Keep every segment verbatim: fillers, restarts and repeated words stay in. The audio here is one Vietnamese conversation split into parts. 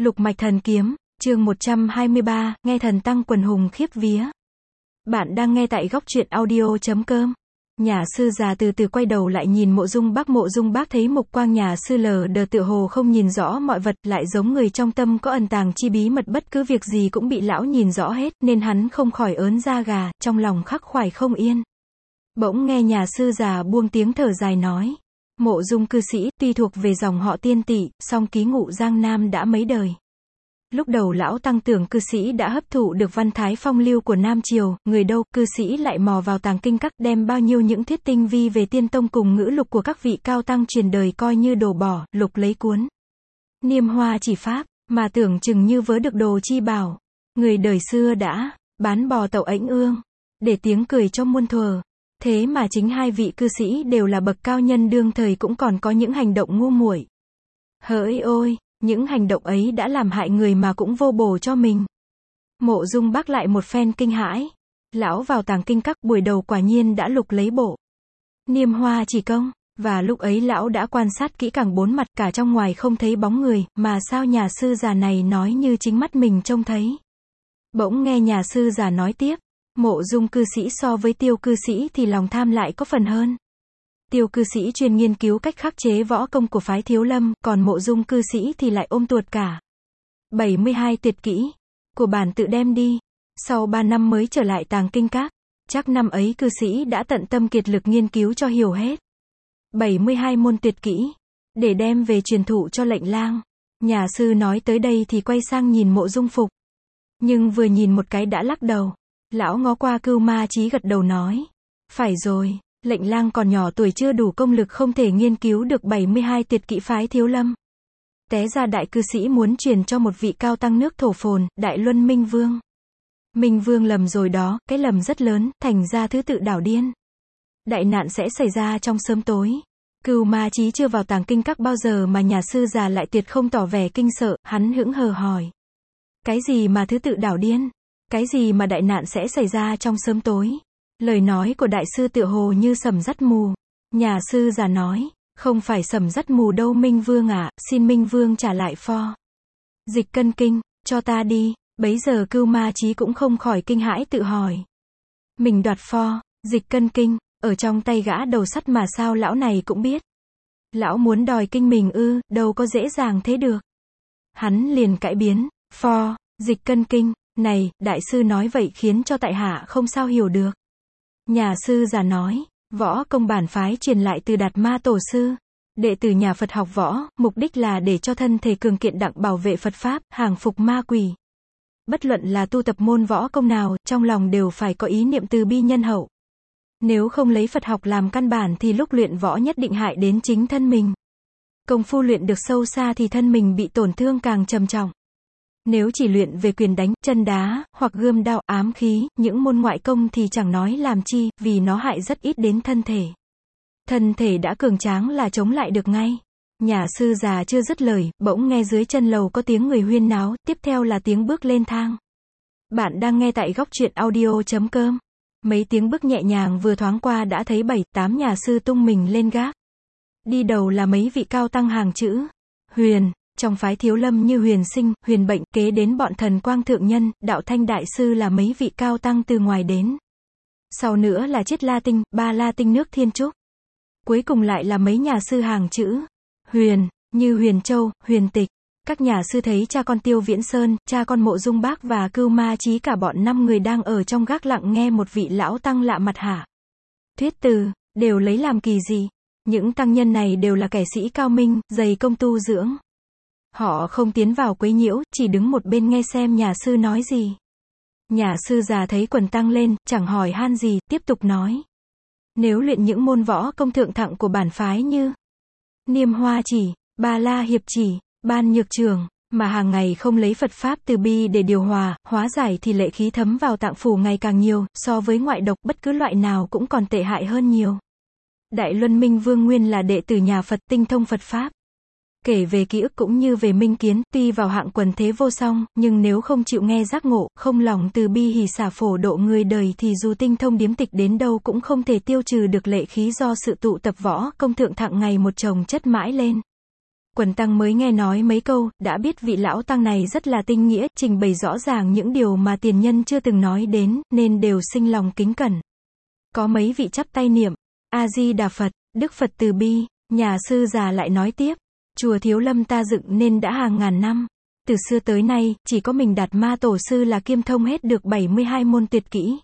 Lục mạch thần kiếm, chương một trăm hai mươi ba, nghe thần tăng quần hùng khiếp vía. Bạn đang nghe tại góc truyện audio chấm com. Nhà sư già từ từ quay đầu lại nhìn Mộ Dung Bác. Mộ Dung Bác thấy mục quang nhà sư lờ đờ tựa hồ không nhìn rõ mọi vật, lại giống người trong tâm có ẩn tàng chi bí mật, bất cứ việc gì cũng bị lão nhìn rõ hết, nên hắn không khỏi ớn da gà, trong lòng khắc khoải không yên. Bỗng nghe nhà sư già buông tiếng thở dài nói: Mộ Dung cư sĩ, tuy thuộc về dòng họ Tiên Tỵ, song ký ngụ Giang Nam đã mấy đời. Lúc đầu lão tăng tưởng cư sĩ đã hấp thụ được văn thái phong lưu của Nam Triều, người đâu, cư sĩ lại mò vào tàng kinh các, đem bao nhiêu những thuyết tinh vi về tiên tông cùng ngữ lục của các vị cao tăng truyền đời coi như đồ bỏ, lục lấy cuốn Niêm Hoa chỉ pháp, mà tưởng chừng như vớ được đồ chi bảo. Người đời xưa đã bán bò tậu ảnh ương, để tiếng cười cho muôn thuở. Thế mà chính hai vị cư sĩ đều là bậc cao nhân đương thời cũng còn có những hành động ngu muội. Hỡi ôi, những hành động ấy đã làm hại người mà cũng vô bổ cho mình. Mộ Dung Bác lại một phen kinh hãi. Lão vào tàng kinh các, buổi đầu quả nhiên đã lục lấy bộ Niêm Hoa chỉ công, và lúc ấy lão đã quan sát kỹ càng bốn mặt, cả trong ngoài không thấy bóng người, mà sao nhà sư già này nói như chính mắt mình trông thấy. Bỗng nghe nhà sư già nói tiếp: Mộ Dung cư sĩ so với Tiêu cư sĩ thì lòng tham lại có phần hơn. Tiêu cư sĩ chuyên nghiên cứu cách khắc chế võ công của phái Thiếu Lâm, còn Mộ Dung cư sĩ thì lại ôm tuột cả bảy mươi hai tuyệt kỹ của bản tự đem đi. Sau ba năm mới trở lại tàng kinh các, chắc năm ấy cư sĩ đã tận tâm kiệt lực nghiên cứu cho hiểu hết bảy mươi hai môn tuyệt kỹ, để đem về truyền thụ cho lệnh lang. Nhà sư nói tới đây thì quay sang nhìn Mộ Dung Phục, nhưng vừa nhìn một cái đã lắc đầu. Lão ngó qua Cưu Ma Chí gật đầu nói: Phải rồi, lệnh lang còn nhỏ tuổi chưa đủ công lực, không thể nghiên cứu được bảy mươi hai tuyệt kỹ phái Thiếu Lâm. Té ra đại cư sĩ muốn truyền cho một vị cao tăng nước Thổ Phồn, Đại Luân Minh Vương. Minh Vương lầm rồi đó, cái lầm rất lớn, thành ra thứ tự đảo điên. Đại nạn sẽ xảy ra trong sớm tối. Cưu Ma Chí chưa vào tàng kinh các bao giờ mà nhà sư già lại tuyệt không tỏ vẻ kinh sợ, hắn hững hờ hỏi: Cái gì mà thứ tự đảo điên? Cái gì mà đại nạn sẽ xảy ra trong sớm tối? Lời nói của đại sư tựa hồ như sẩm dắt mù. Nhà sư già nói: Không phải sẩm dắt mù đâu Minh Vương ạ, à, xin Minh Vương trả lại pho Dịch Cân Kinh, cho ta đi. Bấy giờ Cưu Ma Chí cũng không khỏi kinh hãi tự hỏi. Mình đoạt pho Dịch Cân Kinh, ở trong tay gã đầu sắt mà sao lão này cũng biết? Lão muốn đòi kinh mình ư, đâu có dễ dàng thế được. Hắn liền cãi biến: Pho Dịch Cân Kinh này, đại sư nói vậy khiến cho tại hạ không sao hiểu được. Nhà sư già nói: Võ công bản phái truyền lại từ Đạt Ma tổ sư, đệ tử nhà Phật học võ, mục đích là để cho thân thể cường kiện đặng bảo vệ Phật pháp, hàng phục ma quỷ. Bất luận là tu tập môn võ công nào, trong lòng đều phải có ý niệm từ bi nhân hậu. Nếu không lấy Phật học làm căn bản thì lúc luyện võ nhất định hại đến chính thân mình. Công phu luyện được sâu xa thì thân mình bị tổn thương càng trầm trọng. Nếu chỉ luyện về quyền đánh, chân đá, hoặc gươm đao, ám khí, những môn ngoại công thì chẳng nói làm chi, vì nó hại rất ít đến thân thể. Thân thể đã cường tráng là chống lại được ngay. Nhà sư già chưa dứt lời, bỗng nghe dưới chân lầu có tiếng người huyên náo, tiếp theo là tiếng bước lên thang. Bạn đang nghe tại góc truyện audio chấm com. Mấy tiếng bước nhẹ nhàng vừa thoáng qua đã thấy bảy, tám nhà sư tung mình lên gác. Đi đầu là mấy vị cao tăng hàng chữ Huyền. Trong phái Thiếu Lâm như Huyền Sinh, Huyền Bệnh, kế đến bọn Thần Quang Thượng Nhân, Đạo Thanh Đại Sư là mấy vị cao tăng từ ngoài đến. Sau nữa là Chiết La Tinh, Ba La Tinh nước Thiên Trúc. Cuối cùng lại là mấy nhà sư hàng chữ Huyền, như Huyền Châu, Huyền Tịch. Các nhà sư thấy cha con Tiêu Viễn Sơn, cha con Mộ Dung Bác và Cưu Ma Chí cả bọn năm người đang ở trong gác lặng nghe một vị lão tăng lạ mặt hả thuyết từ, đều lấy làm kỳ gì. Những tăng nhân này đều là kẻ sĩ cao minh, dày công tu dưỡng. Họ không tiến vào quấy nhiễu, chỉ đứng một bên nghe xem nhà sư nói gì. Nhà sư già thấy quần tăng lên, chẳng hỏi han gì, tiếp tục nói: Nếu luyện những môn võ công thượng thặng của bản phái như Niêm Hoa chỉ, Ba La hiệp chỉ, Ban Nhược trường, mà hàng ngày không lấy Phật pháp từ bi để điều hòa, hóa giải thì lệ khí thấm vào tạng phủ ngày càng nhiều, so với ngoại độc bất cứ loại nào cũng còn tệ hại hơn nhiều. Đại Luân Minh Vương nguyên là đệ tử nhà Phật, tinh thông Phật pháp. Kể về ký ức cũng như về minh kiến, tuy vào hạng quần thế vô song, nhưng nếu không chịu nghe giác ngộ, không lòng từ bi hỷ xả phổ độ người đời thì dù tinh thông điếm tịch đến đâu cũng không thể tiêu trừ được lệ khí do sự tụ tập võ công thượng thặng ngày một chồng chất mãi lên. Quần tăng mới nghe nói mấy câu, đã biết vị lão tăng này rất là tinh nghĩa, trình bày rõ ràng những điều mà tiền nhân chưa từng nói đến, nên đều sinh lòng kính cẩn. Có mấy vị chắp tay niệm, A-di-đà Phật, Đức Phật từ bi. Nhà sư già lại nói tiếp, chùa Thiếu Lâm ta dựng nên đã hàng ngàn năm. Từ xưa tới nay, chỉ có mình Đạt Ma Tổ sư là kiêm thông hết được bảy mươi hai môn tuyệt kỹ.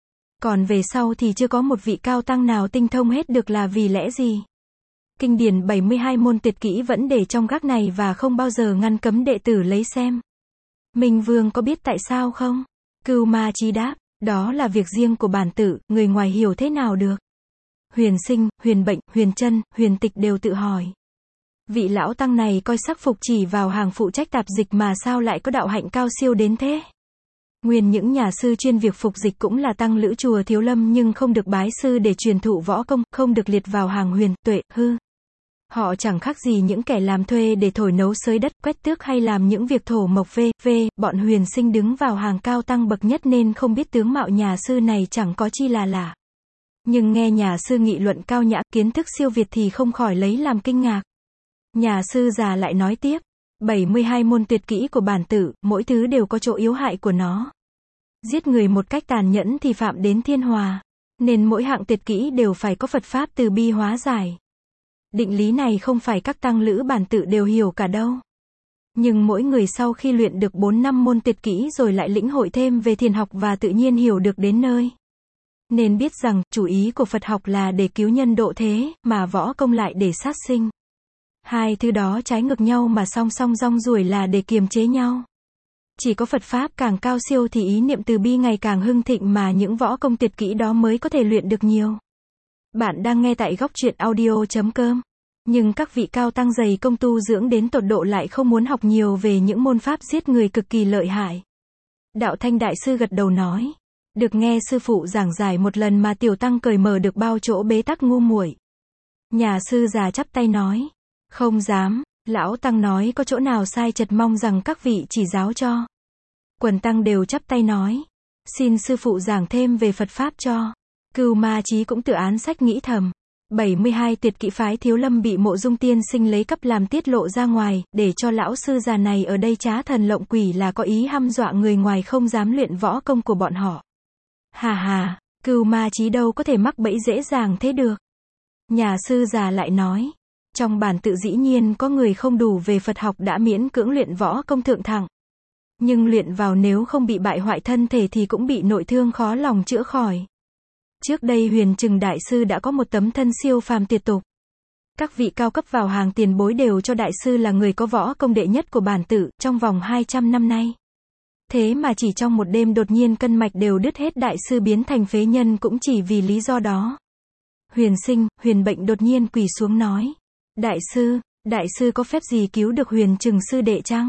Còn về sau thì chưa có một vị cao tăng nào tinh thông hết được, là vì lẽ gì? Kinh điển bảy mươi hai môn tuyệt kỹ vẫn để trong gác này và không bao giờ ngăn cấm đệ tử lấy xem. Minh Vương có biết tại sao không? Cưu Ma Chí đáp, đó là việc riêng của bản tự, người ngoài hiểu thế nào được. Huyền Sinh, Huyền Bệnh, Huyền Trân, Huyền Tịch đều tự hỏi. Vị lão tăng này coi sắc phục chỉ vào hàng phụ trách tạp dịch mà sao lại có đạo hạnh cao siêu đến thế? Nguyên những nhà sư chuyên việc phục dịch cũng là tăng lữ chùa Thiếu Lâm nhưng không được bái sư để truyền thụ võ công, không được liệt vào hàng huyền, tuệ, hư. Họ chẳng khác gì những kẻ làm thuê để thổi nấu xới đất, quét tước hay làm những việc thổ mộc v, v, bọn Huyền Sinh đứng vào hàng cao tăng bậc nhất nên không biết tướng mạo nhà sư này chẳng có chi là lạ. Nhưng nghe nhà sư nghị luận cao nhã, kiến thức siêu việt thì không khỏi lấy làm kinh ngạc. Nhà sư già lại nói tiếp, bảy mươi hai môn tuyệt kỹ của bản tự, mỗi thứ đều có chỗ yếu hại của nó. Giết người một cách tàn nhẫn thì phạm đến thiên hòa, nên mỗi hạng tuyệt kỹ đều phải có Phật Pháp từ bi hóa giải. Định lý này không phải các tăng lữ bản tự đều hiểu cả đâu. Nhưng mỗi người sau khi luyện được bốn năm môn tuyệt kỹ rồi lại lĩnh hội thêm về thiền học và tự nhiên hiểu được đến nơi. Nên biết rằng, chủ ý của Phật học là để cứu nhân độ thế, mà võ công lại để sát sinh. Hai thứ đó trái ngược nhau mà song song rong ruổi là để kiềm chế nhau. Chỉ có Phật Pháp càng cao siêu thì ý niệm từ bi ngày càng hưng thịnh mà những võ công tuyệt kỹ đó mới có thể luyện được nhiều. Bạn đang nghe tại góc truyện audio chấm com. Nhưng các vị cao tăng dày công tu dưỡng đến tột độ lại không muốn học nhiều về những môn pháp giết người cực kỳ lợi hại. Đạo Thanh Đại Sư gật đầu nói, được nghe sư phụ giảng giải một lần mà tiểu tăng cởi mở được bao chỗ bế tắc ngu muội. Nhà sư già chắp tay nói, không dám, lão tăng nói có chỗ nào sai chật mong rằng các vị chỉ giáo cho. Quần tăng đều chắp tay nói, xin sư phụ giảng thêm về Phật Pháp cho. Cưu Ma Chí cũng tự án sách nghĩ thầm, bảy mươi hai tuyệt kỹ phái Thiếu Lâm bị Mộ Dung tiên sinh lấy cắp làm tiết lộ ra ngoài, để cho lão sư già này ở đây trá thần lộng quỷ là có ý hăm dọa người ngoài không dám luyện võ công của bọn họ. Hà hà, Cưu Ma Chí đâu có thể mắc bẫy dễ dàng thế được. Nhà sư già lại nói, trong bản tự dĩ nhiên có người không đủ về Phật học đã miễn cưỡng luyện võ công thượng thặng. Nhưng luyện vào nếu không bị bại hoại thân thể thì cũng bị nội thương khó lòng chữa khỏi. Trước đây Huyền Trừng Đại Sư đã có một tấm thân siêu phàm tuyệt tục. Các vị cao cấp vào hàng tiền bối đều cho Đại Sư là người có võ công đệ nhất của bản tự, trong vòng hai trăm năm nay. Thế mà chỉ trong một đêm đột nhiên cân mạch đều đứt hết, Đại Sư biến thành phế nhân cũng chỉ vì lý do đó. Huyền Sinh, Huyền Bệnh đột nhiên quỳ xuống nói, Đại Sư, Đại Sư có phép gì cứu được Huyền Trừng sư đệ chăng?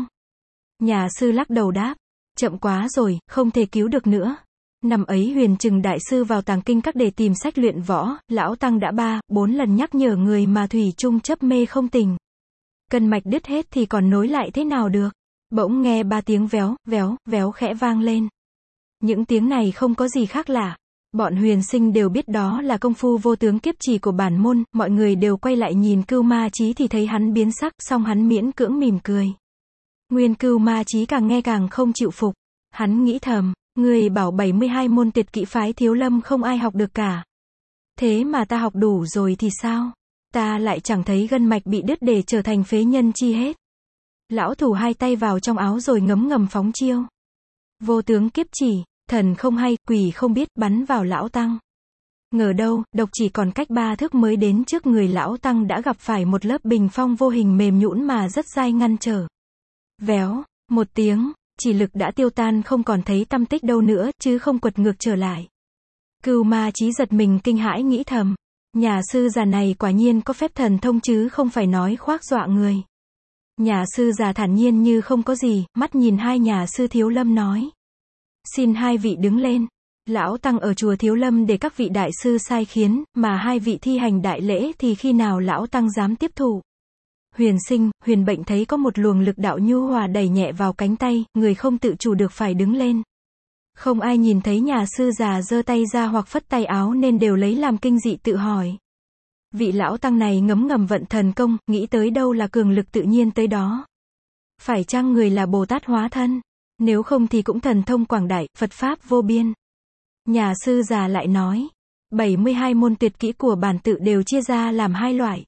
Nhà sư lắc đầu đáp, chậm quá rồi, không thể cứu được nữa. Năm ấy Huyền Trừng Đại Sư vào tàng kinh các để tìm sách luyện võ, lão tăng đã ba, bốn lần nhắc nhở người mà thủy chung chấp mê không tỉnh. Cân mạch đứt hết thì còn nối lại thế nào được? Bỗng nghe ba tiếng véo, véo, véo khẽ vang lên. Những tiếng này không có gì khác lạ. Bọn Huyền Sinh đều biết đó là công phu vô tướng kiếp chỉ của bản môn, mọi người đều quay lại nhìn Cưu Ma Chí thì thấy hắn biến sắc, song hắn miễn cưỡng mỉm cười. Nguyên Cưu Ma Chí càng nghe càng không chịu phục. Hắn nghĩ thầm, người bảo bảy mươi hai môn tuyệt kỹ phái Thiếu Lâm không ai học được cả. Thế mà ta học đủ rồi thì sao? Ta lại chẳng thấy gân mạch bị đứt để trở thành phế nhân chi hết. Lão thủ hai tay vào trong áo rồi ngấm ngầm phóng chiêu. Vô tướng kiếp chỉ, thần không hay, quỷ không biết, bắn vào lão tăng. Ngờ đâu, độc chỉ còn cách ba thước mới đến trước người lão tăng đã gặp phải một lớp bình phong vô hình mềm nhũn mà rất dai ngăn trở. Véo, một tiếng, chỉ lực đã tiêu tan không còn thấy tăm tích đâu nữa, chứ không quật ngược trở lại. Cưu Ma Chí giật mình kinh hãi nghĩ thầm, nhà sư già này quả nhiên có phép thần thông chứ không phải nói khoác dọa người. Nhà sư già thản nhiên như không có gì, mắt nhìn hai nhà sư Thiếu Lâm nói, xin hai vị đứng lên. Lão tăng ở chùa Thiếu Lâm để các vị đại sư sai khiến, mà hai vị thi hành đại lễ thì khi nào lão tăng dám tiếp thụ. Huyền Sinh, Huyền Bệnh thấy có một luồng lực đạo nhu hòa đẩy nhẹ vào cánh tay, người không tự chủ được phải đứng lên. Không ai nhìn thấy nhà sư già giơ tay ra hoặc phất tay áo nên đều lấy làm kinh dị tự hỏi. Vị lão tăng này ngấm ngầm vận thần công, nghĩ tới đâu là cường lực tự nhiên tới đó. Phải chăng người là Bồ Tát hóa thân? Nếu không thì cũng thần thông quảng đại, Phật Pháp vô biên. Nhà sư già lại nói, bảy mươi hai môn tuyệt kỹ của bản tự đều chia ra làm hai loại.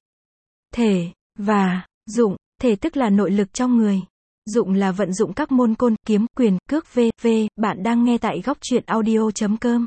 Thể, và, dụng. Thể tức là nội lực trong người. Dụng là vận dụng các môn côn, kiếm, quyền, cước, v.v. Bạn đang nghe tại góc truyện audio.com.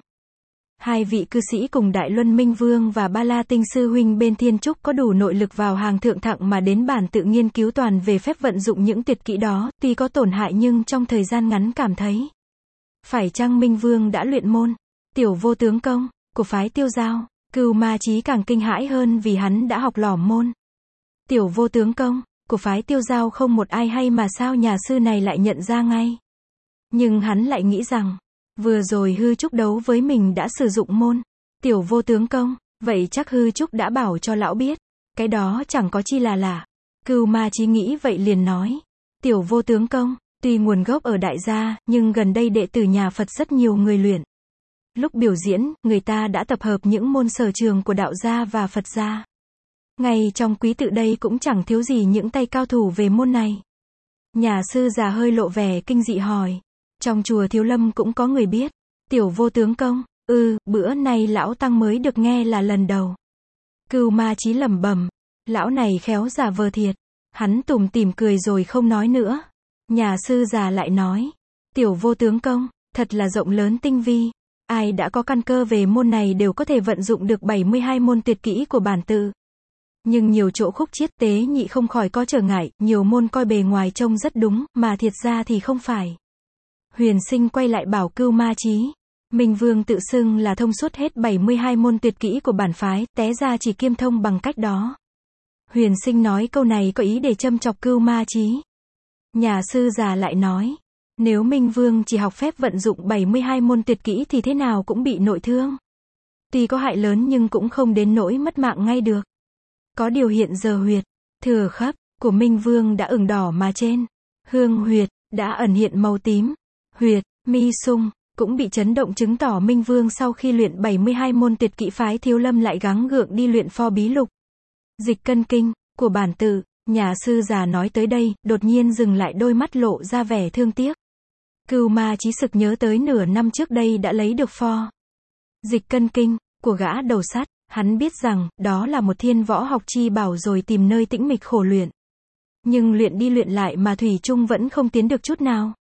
Hai vị cư sĩ cùng Đại Luân Minh Vương và Ba La Tinh Sư Huynh bên Thiên Trúc có đủ nội lực vào hàng thượng thặng mà đến bản tự nghiên cứu toàn về phép vận dụng những tuyệt kỹ đó, tuy có tổn hại nhưng trong thời gian ngắn cảm thấy. Phải chăng Minh Vương đã luyện môn Tiểu Vô Tướng Công của phái Tiêu Giao? Cưu Ma Chí càng kinh hãi hơn vì hắn đã học lỏm môn Tiểu Vô Tướng Công của phái Tiêu Giao không một ai hay mà sao nhà sư này lại nhận ra ngay. Nhưng hắn lại nghĩ rằng, vừa rồi Hư Trúc đấu với mình đã sử dụng môn Tiểu Vô Tướng Công, vậy chắc Hư Trúc đã bảo cho lão biết. Cái đó chẳng có chi là lạ. Cưu Ma Chí nghĩ vậy liền nói, Tiểu Vô Tướng Công, tuy nguồn gốc ở Đại gia, nhưng gần đây đệ tử nhà Phật rất nhiều người luyện. Lúc biểu diễn, người ta đã tập hợp những môn sở trường của đạo gia và Phật gia. Ngay trong quý tự đây cũng chẳng thiếu gì những tay cao thủ về môn này. Nhà sư già hơi lộ vẻ kinh dị hỏi, trong chùa Thiếu Lâm cũng có người biết Tiểu Vô Tướng Công? Ừ, bữa nay lão tăng mới được nghe là lần đầu. Cưu Ma Chí lẩm bẩm, lão này khéo giả vờ thiệt. Hắn tủm tỉm cười rồi không nói nữa. Nhà sư già lại nói, Tiểu Vô Tướng Công, thật là rộng lớn tinh vi. Ai đã có căn cơ về môn này đều có thể vận dụng được bảy mươi hai môn tuyệt kỹ của bản tự. Nhưng nhiều chỗ khúc chiết tế nhị không khỏi có trở ngại, nhiều môn coi bề ngoài trông rất đúng, mà thiệt ra thì không phải. Huyền Sinh quay lại bảo Cưu Ma Chí, Minh Vương tự xưng là thông suốt hết bảy mươi hai môn tuyệt kỹ của bản phái, té ra chỉ kiêm thông bằng cách đó. Huyền Sinh nói câu này có ý để châm chọc Cưu Ma Chí. Nhà sư già lại nói, nếu Minh Vương chỉ học phép vận dụng bảy mươi hai môn tuyệt kỹ thì thế nào cũng bị nội thương. Tuy có hại lớn nhưng cũng không đến nỗi mất mạng ngay được. Có điều hiện giờ huyệt, thừa khắp, của Minh Vương đã ửng đỏ mà trên. Hương huyệt, đã ẩn hiện màu tím. Huyệt, mi sung, cũng bị chấn động chứng tỏ Minh Vương sau khi luyện bảy mươi hai môn tuyệt kỹ phái Thiếu Lâm lại gắng gượng đi luyện pho bí lục. Dịch cân kinh, của bản tự. Nhà sư già nói tới đây, đột nhiên dừng lại đôi mắt lộ ra vẻ thương tiếc. Cưu Ma Chí sực nhớ tới nửa năm trước đây đã lấy được pho dịch cân kinh, của gã đầu sắt. Hắn biết rằng, đó là một thiên võ học chi bảo rồi tìm nơi tĩnh mịch khổ luyện. Nhưng luyện đi luyện lại mà thủy chung vẫn không tiến được chút nào.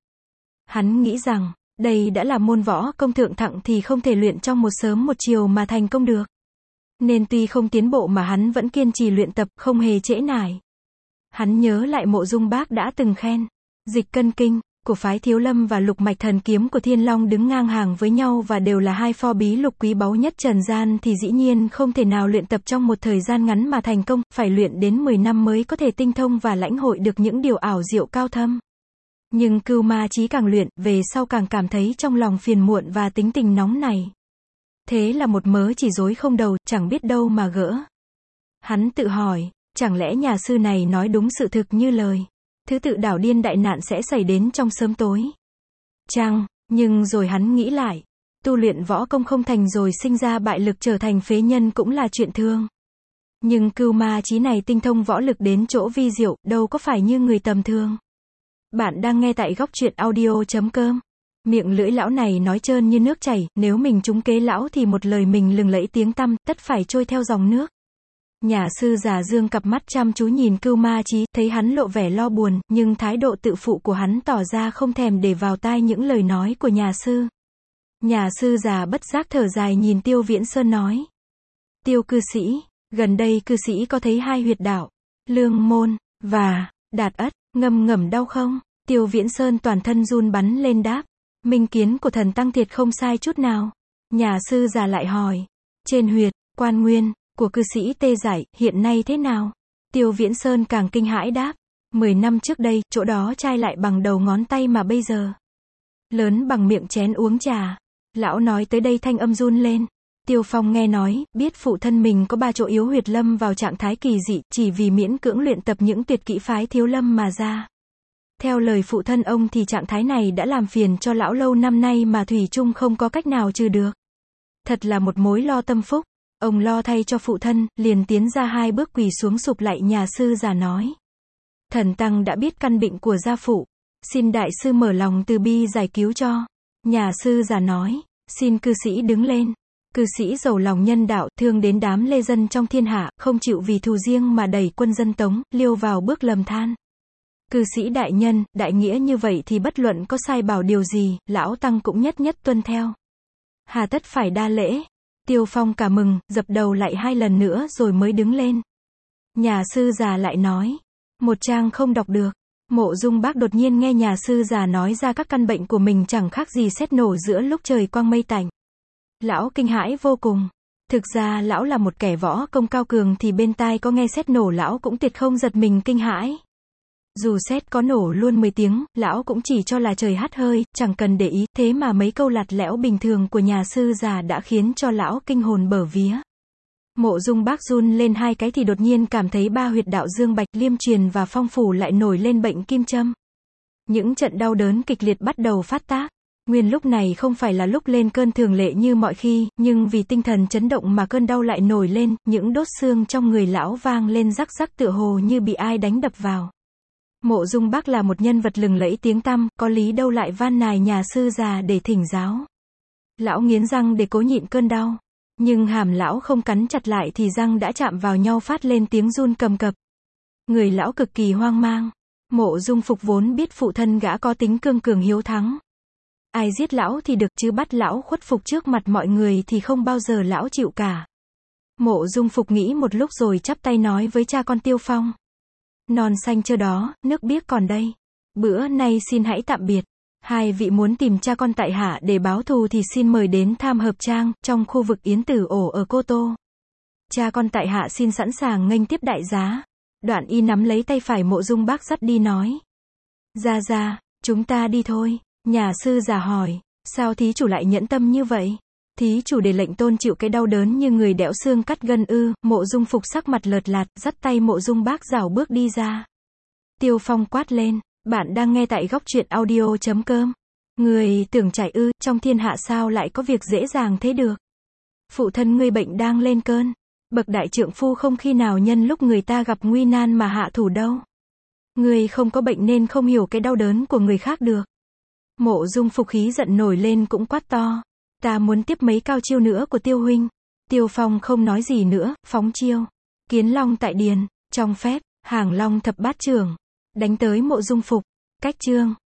Hắn nghĩ rằng, đây đã là môn võ công thượng thặng thì không thể luyện trong một sớm một chiều mà thành công được. Nên tuy không tiến bộ mà hắn vẫn kiên trì luyện tập, không hề trễ nải. Hắn nhớ lại Mộ Dung Bác đã từng khen, dịch cân kinh, của phái Thiếu Lâm và lục mạch thần kiếm của Thiên Long đứng ngang hàng với nhau và đều là hai pho bí lục quý báu nhất trần gian thì dĩ nhiên không thể nào luyện tập trong một thời gian ngắn mà thành công, phải luyện đến mười năm mới có thể tinh thông và lãnh hội được những điều ảo diệu cao thâm. Nhưng Cưu Ma Chí càng luyện, về sau càng cảm thấy trong lòng phiền muộn và tính tình nóng này. Thế là một mớ chỉ rối không đầu, chẳng biết đâu mà gỡ. Hắn tự hỏi, chẳng lẽ nhà sư này nói đúng sự thực như lời. Thứ tự đảo điên đại nạn sẽ xảy đến trong sớm tối. Chăng, nhưng rồi hắn nghĩ lại. Tu luyện võ công không thành rồi sinh ra bại lực trở thành phế nhân cũng là chuyện thương. Nhưng Cưu Ma Chí này tinh thông võ lực đến chỗ vi diệu, đâu có phải như người tầm thường. Bạn đang nghe tại góc truyện audio.com. Miệng lưỡi lão này nói trơn như nước chảy, nếu mình trúng kế lão thì một lời mình lừng lẫy tiếng tăm, tất phải trôi theo dòng nước. Nhà sư già dương cặp mắt chăm chú nhìn Cưu Ma Chí, thấy hắn lộ vẻ lo buồn, nhưng thái độ tự phụ của hắn tỏ ra không thèm để vào tai những lời nói của nhà sư. Nhà sư già bất giác thở dài nhìn Tiêu Viễn Sơn nói. Tiêu cư sĩ, gần đây cư sĩ có thấy hai huyệt đạo, Lương Môn, và Đạt Ất, ngầm ngầm đau không? Tiêu Viễn Sơn toàn thân run bắn lên đáp. Minh kiến của thần tăng thiệt không sai chút nào. Nhà sư già lại hỏi. Trên huyệt, Quan Nguyên, của cư sĩ tê giải, hiện nay thế nào? Tiêu Viễn Sơn càng kinh hãi đáp. Mười năm trước đây, chỗ đó chai lại bằng đầu ngón tay mà bây giờ. Lớn bằng miệng chén uống trà. Lão nói tới đây thanh âm run lên. Tiêu Phong nghe nói, biết phụ thân mình có ba chỗ yếu huyệt lâm vào trạng thái kỳ dị, chỉ vì miễn cưỡng luyện tập những tuyệt kỹ phái Thiếu Lâm mà ra. Theo lời phụ thân ông thì trạng thái này đã làm phiền cho lão lâu năm nay mà thủy chung không có cách nào trừ được. Thật là một mối lo tâm phúc. Ông lo thay cho phụ thân, liền tiến ra hai bước quỳ xuống sụp lạy nhà sư già nói. Thần tăng đã biết căn bệnh của gia phụ. Xin đại sư mở lòng từ bi giải cứu cho. Nhà sư già nói. Xin cư sĩ đứng lên. Cư sĩ giàu lòng nhân đạo, thương đến đám lê dân trong thiên hạ, không chịu vì thù riêng mà đẩy quân dân Tống, liêu vào bước lầm than. Cư sĩ đại nhân, đại nghĩa như vậy thì bất luận có sai bảo điều gì, lão tăng cũng nhất nhất tuân theo. Hà tất phải đa lễ. Tiêu Phong cả mừng, dập đầu lại hai lần nữa rồi mới đứng lên. Nhà sư già lại nói. Một trang không đọc được. Mộ Dung Bác đột nhiên nghe nhà sư già nói ra các căn bệnh của mình chẳng khác gì sét nổ giữa lúc trời quang mây tạnh. Lão kinh hãi vô cùng. Thực ra lão là một kẻ võ công cao cường thì bên tai có nghe sét nổ lão cũng tuyệt không giật mình kinh hãi. Dù sét có nổ luôn mười tiếng, lão cũng chỉ cho là trời hắt hơi, chẳng cần để ý, thế mà mấy câu lạt lẽo bình thường của nhà sư già đã khiến cho lão kinh hồn bở vía. Mộ Dung Bác run lên hai cái thì đột nhiên cảm thấy ba huyệt đạo dương bạch, liêm truyền và phong phủ lại nổi lên bệnh kim châm. Những trận đau đớn kịch liệt bắt đầu phát tác. Nguyên lúc này không phải là lúc lên cơn thường lệ như mọi khi, nhưng vì tinh thần chấn động mà cơn đau lại nổi lên, những đốt xương trong người lão vang lên rắc rắc tựa hồ như bị ai đánh đập vào. Mộ Dung Bác là một nhân vật lừng lẫy tiếng tăm, có lý đâu lại van nài nhà sư già để thỉnh giáo. Lão nghiến răng để cố nhịn cơn đau. Nhưng hàm lão không cắn chặt lại thì răng đã chạm vào nhau phát lên tiếng run cầm cập. Người lão cực kỳ hoang mang. Mộ Dung Phục vốn biết phụ thân gã có tính cương cường hiếu thắng. Ai giết lão thì được chứ bắt lão khuất phục trước mặt mọi người thì không bao giờ lão chịu cả. Mộ Dung Phục nghĩ một lúc rồi chắp tay nói với cha con Tiêu Phong. Non xanh chưa đó, nước biếc còn đây. Bữa nay xin hãy tạm biệt. Hai vị muốn tìm cha con tại hạ để báo thù thì xin mời đến Tham Hợp Trang, trong khu vực Yến Tử Ổ ở Cô Tô. Cha con tại hạ xin sẵn sàng nghênh tiếp đại giá. Đoạn y nắm lấy tay phải Mộ Dung Bác dắt đi nói. Ra ra, chúng ta đi thôi. Nhà sư già hỏi, sao thí chủ lại nhẫn tâm như vậy? Thí chủ để lệnh tôn chịu cái đau đớn như người đẽo xương cắt gân ư? Mộ Dung Phục sắc mặt lợt lạt, dắt tay Mộ Dung Bác rảo bước đi ra. Tiêu Phong quát lên, bạn đang nghe tại góc truyện audio chấm com. Người tưởng chạy ư, trong thiên hạ sao lại có việc dễ dàng thế được? Phụ thân ngươi bệnh đang lên cơn. Bậc đại trượng phu không khi nào nhân lúc người ta gặp nguy nan mà hạ thủ đâu. Ngươi không có bệnh nên không hiểu cái đau đớn của người khác được. Mộ Dung Phục khí giận nổi lên cũng quát to. Ta muốn tiếp mấy cao chiêu nữa của Tiêu huynh. Tiêu Phong không nói gì nữa, phóng chiêu. Kiến Long tại điền, trong phép, Hàng Long thập bát trưởng. Đánh tới Mộ Dung Phục. Cách chương.